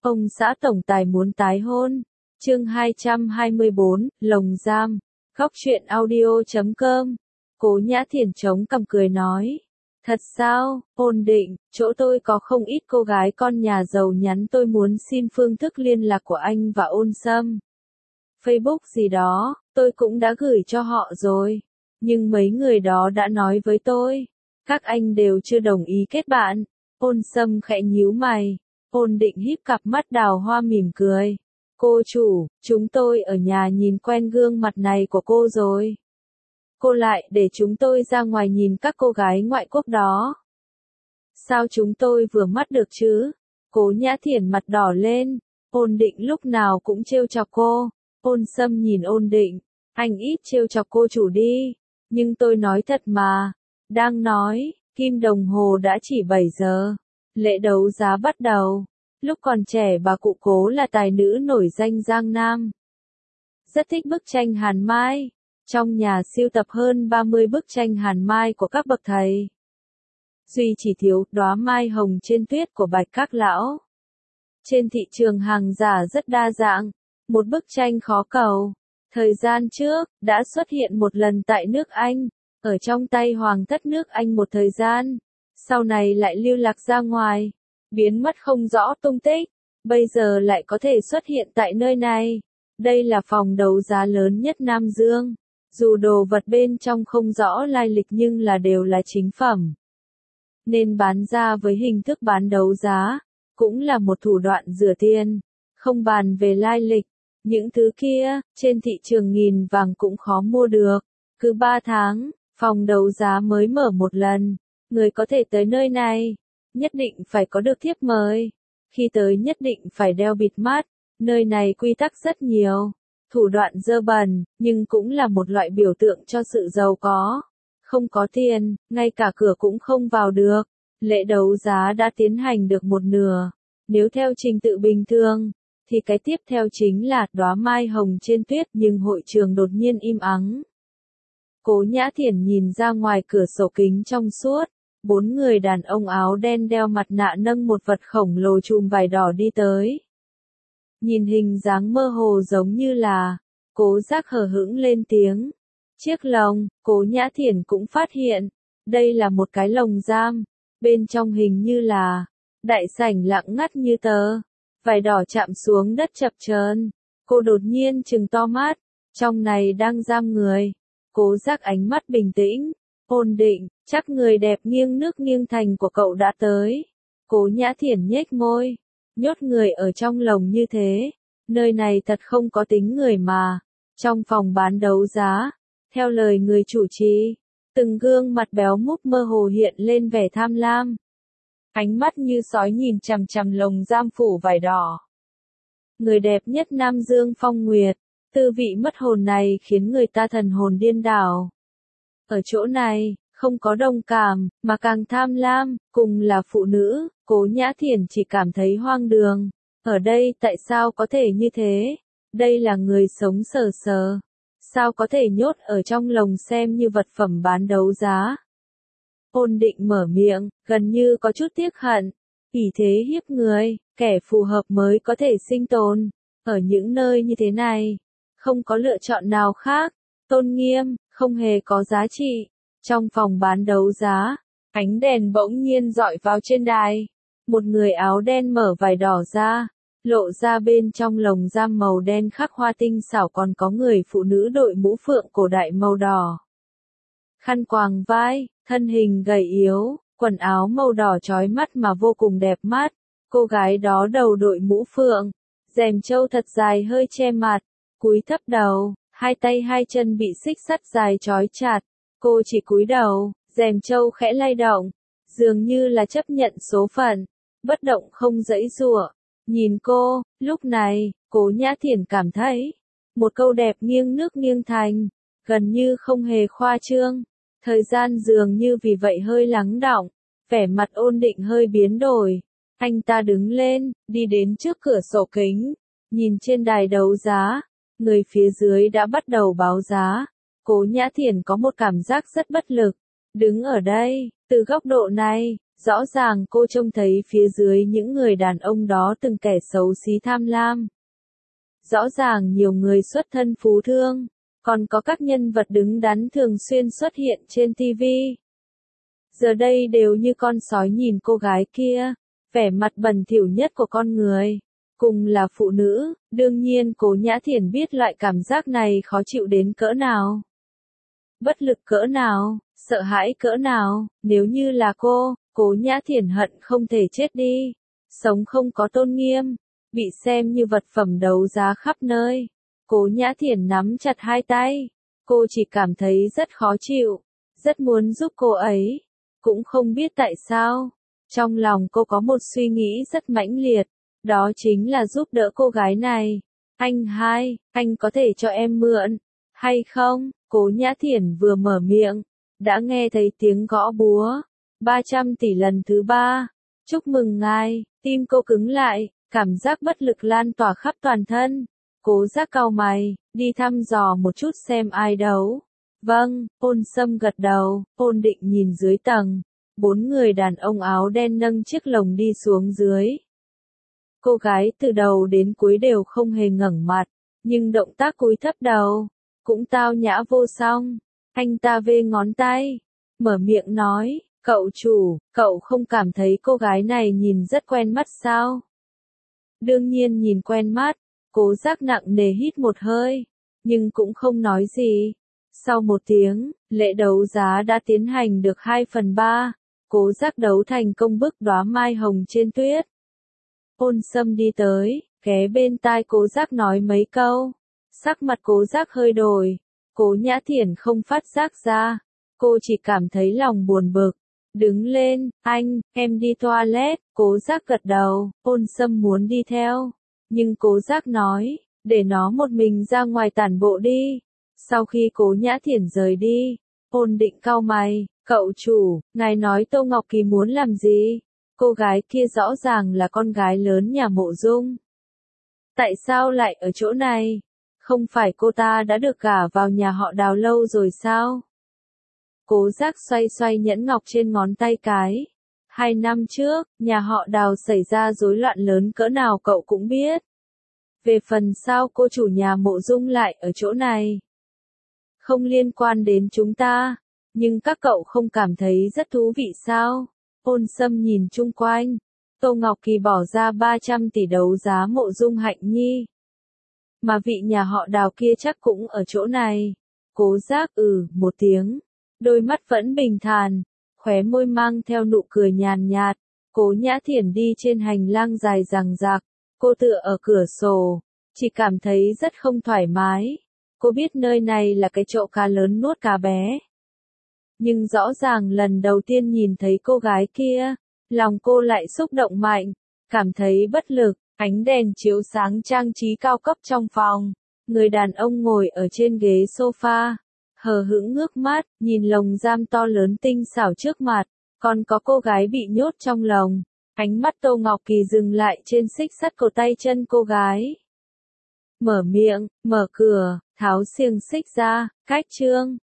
Ông xã tổng tài muốn tái hôn. Chương 224, Lồng Giam. Góc truyện audio.com. Cố Nhã Thiển chống cằm cười nói. Thật sao, ổn định, chỗ tôi có không ít cô gái con nhà giàu nhắn tôi muốn xin phương thức liên lạc của anh và Ôn Sâm. Facebook gì đó, tôi cũng đã gửi cho họ rồi. Nhưng mấy người đó đã nói với tôi, các anh đều chưa đồng ý kết bạn. Ôn Sâm khẽ nhíu mày, Ôn Định híp cặp mắt đào hoa mỉm cười. Cô chủ, chúng tôi ở nhà nhìn quen gương mặt này của cô rồi. Cô lại để chúng tôi ra ngoài nhìn các cô gái ngoại quốc đó. Sao chúng tôi vừa mắt được chứ? Cố Nhã Thiển mặt đỏ lên, Ôn Định lúc nào cũng trêu chọc cô. Ôn Sâm nhìn Ôn Định, anh ít trêu chọc cô chủ đi. Nhưng tôi nói thật mà. Đang nói, kim đồng hồ đã chỉ 7 giờ. Lễ đấu giá bắt đầu. Lúc còn trẻ bà cụ Cố là tài nữ nổi danh Giang Nam. Rất thích bức tranh Hàn Mai. Trong nhà sưu tập hơn 30 bức tranh Hàn Mai của các bậc thầy. Duy chỉ thiếu đóa mai hồng trên tuyết của Bạch Các Lão. Trên thị trường hàng giả rất đa dạng. Một bức tranh khó cầu. Thời gian trước, đã xuất hiện một lần tại nước Anh. Ở trong tay hoàng thất nước Anh một thời gian. Sau này lại lưu lạc ra ngoài. Biến mất không rõ tung tích. Bây giờ lại có thể xuất hiện tại nơi này. Đây là phòng đấu giá lớn nhất Nam Dương. Dù đồ vật bên trong không rõ lai lịch nhưng đều là chính phẩm. Nên bán ra với hình thức bán đấu giá. Cũng là một thủ đoạn rửa tiền. Không bàn về lai lịch. Những thứ kia, trên thị trường nghìn vàng cũng khó mua được. Cứ 3 tháng, phòng đấu giá mới mở một lần. Người có thể tới nơi này, nhất định phải có được thiếp mời. Khi tới nhất định phải đeo bịt mắt. Nơi này quy tắc rất nhiều. Thủ đoạn dơ bẩn, nhưng cũng là một loại biểu tượng cho sự giàu có. Không có tiền, ngay cả cửa cũng không vào được. Lễ đấu giá đã tiến hành được một nửa. Nếu theo trình tự bình thường, thì cái tiếp theo chính là đóa mai hồng trên tuyết, nhưng hội trường đột nhiên im ắng. Cố Nhã Thiển nhìn ra ngoài cửa sổ kính trong suốt, 4 người đàn ông áo đen đeo mặt nạ nâng một vật khổng lồ chùm vải đỏ đi tới. Nhìn hình dáng mơ hồ giống như là, Cố Giác hờ hững lên tiếng. Chiếc lồng, Cố Nhã Thiển cũng phát hiện, đây là một cái lồng giam, bên trong hình như là, đại sảnh lặng ngắt như tờ. Vải đỏ chạm xuống đất chập chờn. Cô đột nhiên trừng to mắt. Trong này đang giam người. Cố Giác ánh mắt bình tĩnh, ổn định. Chắc người đẹp nghiêng nước nghiêng thành của cậu đã tới. Cố Nhã Thiển nhếch môi. Nhốt người ở trong lồng như thế. Nơi này thật không có tính người mà. Trong phòng bán đấu giá, theo lời người chủ trì, từng gương mặt béo múp mơ hồ hiện lên vẻ tham lam. Ánh mắt như sói nhìn chằm chằm lồng giam phủ vải đỏ. Người đẹp nhất Nam Dương Phong Nguyệt, tư vị mất hồn này khiến người ta thần hồn điên đảo. Ở chỗ này, không có đồng cảm, mà càng tham lam, cùng là phụ nữ, Cố Nhã Thiển chỉ cảm thấy hoang đường. Ở đây tại sao có thể như thế? Đây là người sống sờ sờ. Sao có thể nhốt ở trong lồng xem như vật phẩm bán đấu giá? Ôn Định mở miệng, gần như có chút tiếc hận. Ỷ thế hiếp người, kẻ phù hợp mới có thể sinh tồn. Ở những nơi như thế này, không có lựa chọn nào khác. Tôn nghiêm, không hề có giá trị. Trong phòng bán đấu giá, ánh đèn bỗng nhiên dọi vào trên đài. Một người áo đen mở vải đỏ ra, lộ ra bên trong lồng giam màu đen khắc hoa tinh xảo còn có người phụ nữ đội mũ phượng cổ đại màu đỏ. Khăn quàng vai, thân hình gầy yếu, quần áo màu đỏ chói mắt mà vô cùng đẹp mắt. Cô gái đó đầu đội mũ phượng, rèm trâu thật dài hơi che mặt, cúi thấp đầu, hai tay hai chân bị xích sắt dài trói chặt. Cô chỉ cúi đầu, rèm trâu khẽ lay động, dường như là chấp nhận số phận, bất động không giãy giụa. Nhìn cô, lúc này, Cố Nhã Thiển cảm thấy, một câu đẹp nghiêng nước nghiêng thành, gần như không hề khoa trương. Thời gian dường như vì vậy hơi lắng đọng, vẻ mặt Ôn Định hơi biến đổi. Anh ta đứng lên, đi đến trước cửa sổ kính, nhìn trên đài đấu giá, người phía dưới đã bắt đầu báo giá. Cố Nhã Thiển có một cảm giác rất bất lực. Đứng ở đây, từ góc độ này, Rõ ràng cô trông thấy phía dưới những người đàn ông đó từng kẻ xấu xí tham lam. Rõ ràng nhiều người xuất thân phú thương, còn có các nhân vật đứng đắn thường xuyên xuất hiện trên TV. Giờ đây đều như con sói nhìn cô gái kia, vẻ mặt bẩn thỉu nhất của con người. Cùng là phụ nữ, đương nhiên Cố Nhã Thiển biết loại cảm giác này khó chịu đến cỡ nào. Bất lực cỡ nào, sợ hãi cỡ nào, nếu như là cô, Cố Nhã Thiển hận không thể chết đi, sống không có tôn nghiêm, bị xem như vật phẩm đấu giá khắp nơi. Cố Nhã Thiển nắm chặt hai tay, cô chỉ cảm thấy rất khó chịu, rất muốn giúp cô ấy, cũng không biết tại sao. Trong lòng cô có một suy nghĩ rất mãnh liệt, đó chính là giúp đỡ cô gái này. Anh hai, anh có thể cho em mượn, hay không? Cố Nhã Thiển vừa mở miệng, đã nghe thấy tiếng gõ búa. 300 tỷ lần thứ 3. Chúc mừng ngài, tim cô cứng lại, cảm giác bất lực lan tỏa khắp toàn thân. Cố Giác cau mày, đi thăm dò một chút xem ai đấu. Vâng, Ôn Sâm gật đầu, ôn định nhìn dưới tầng. 4 người đàn ông áo đen nâng chiếc lồng đi xuống dưới. Cô gái từ đầu đến cuối đều không hề ngẩng mặt, nhưng động tác cúi thấp đầu, cũng tao nhã vô song. Anh ta vê ngón tay, mở miệng nói, cậu chủ, cậu không cảm thấy cô gái này nhìn rất quen mắt sao? Đương nhiên nhìn quen mắt, Cố Giác nặng nề hít một hơi, nhưng cũng không nói gì. Sau một tiếng, lễ đấu giá đã tiến hành được 2/3, Cố Giác đấu thành công bức đóa mai hồng trên tuyết. Ôn Sâm đi tới, ghé bên tai Cố Giác nói mấy câu. Sắc mặt Cố Giác hơi đổi, Cố Nhã Thiển không phát giác ra, cô chỉ cảm thấy lòng buồn bực. Đứng lên, anh, em đi toilet. Cố Giác gật đầu, Ôn Sâm muốn đi theo, nhưng Cố Giác nói, để nó một mình ra ngoài tản bộ đi. Sau khi Cố Nhã Thiển rời đi, Ôn Định cau mày, cậu chủ, ngài nói Tô Ngọc Kỳ muốn làm gì? Cô gái kia rõ ràng là con gái lớn nhà Mộ Dung. Tại sao lại ở chỗ này? Không phải cô ta đã được gả vào nhà họ Đào lâu rồi sao? Cố Giác xoay xoay nhẫn ngọc trên ngón tay cái. 2 năm trước, nhà họ Đào xảy ra rối loạn lớn cỡ nào cậu cũng biết. Về phần sao cô chủ nhà Mộ Dung lại ở chỗ này? Không liên quan đến chúng ta, nhưng các cậu không cảm thấy rất thú vị sao? Ôn Sâm nhìn chung quanh. Tô Ngọc Kỳ bỏ ra 300 tỷ đấu giá Mộ Dung Hạnh Nhi. Mà vị nhà họ Đào kia chắc cũng ở chỗ này. Cố Giác một tiếng. Đôi mắt vẫn bình thản, khóe môi mang theo nụ cười nhàn nhạt. Cố Nhã Thiển đi trên hành lang dài dằng dặc. Cô tựa ở cửa sổ, chỉ cảm thấy rất không thoải mái. Cô biết nơi này là cái chậu cá lớn nuốt cá bé. Nhưng rõ ràng lần đầu tiên nhìn thấy cô gái kia, lòng cô lại xúc động mạnh, cảm thấy bất lực. Ánh đèn chiếu sáng trang trí cao cấp trong phòng. Người đàn ông ngồi ở trên ghế sofa, hờ hững ngước mắt, nhìn lồng giam to lớn tinh xảo trước mặt. Còn có cô gái bị nhốt trong lồng. Ánh mắt Tô Ngọc Kỳ dừng lại trên xích sắt cổ tay chân cô gái. Mở miệng, mở cửa, tháo xiềng xích ra, cách chương.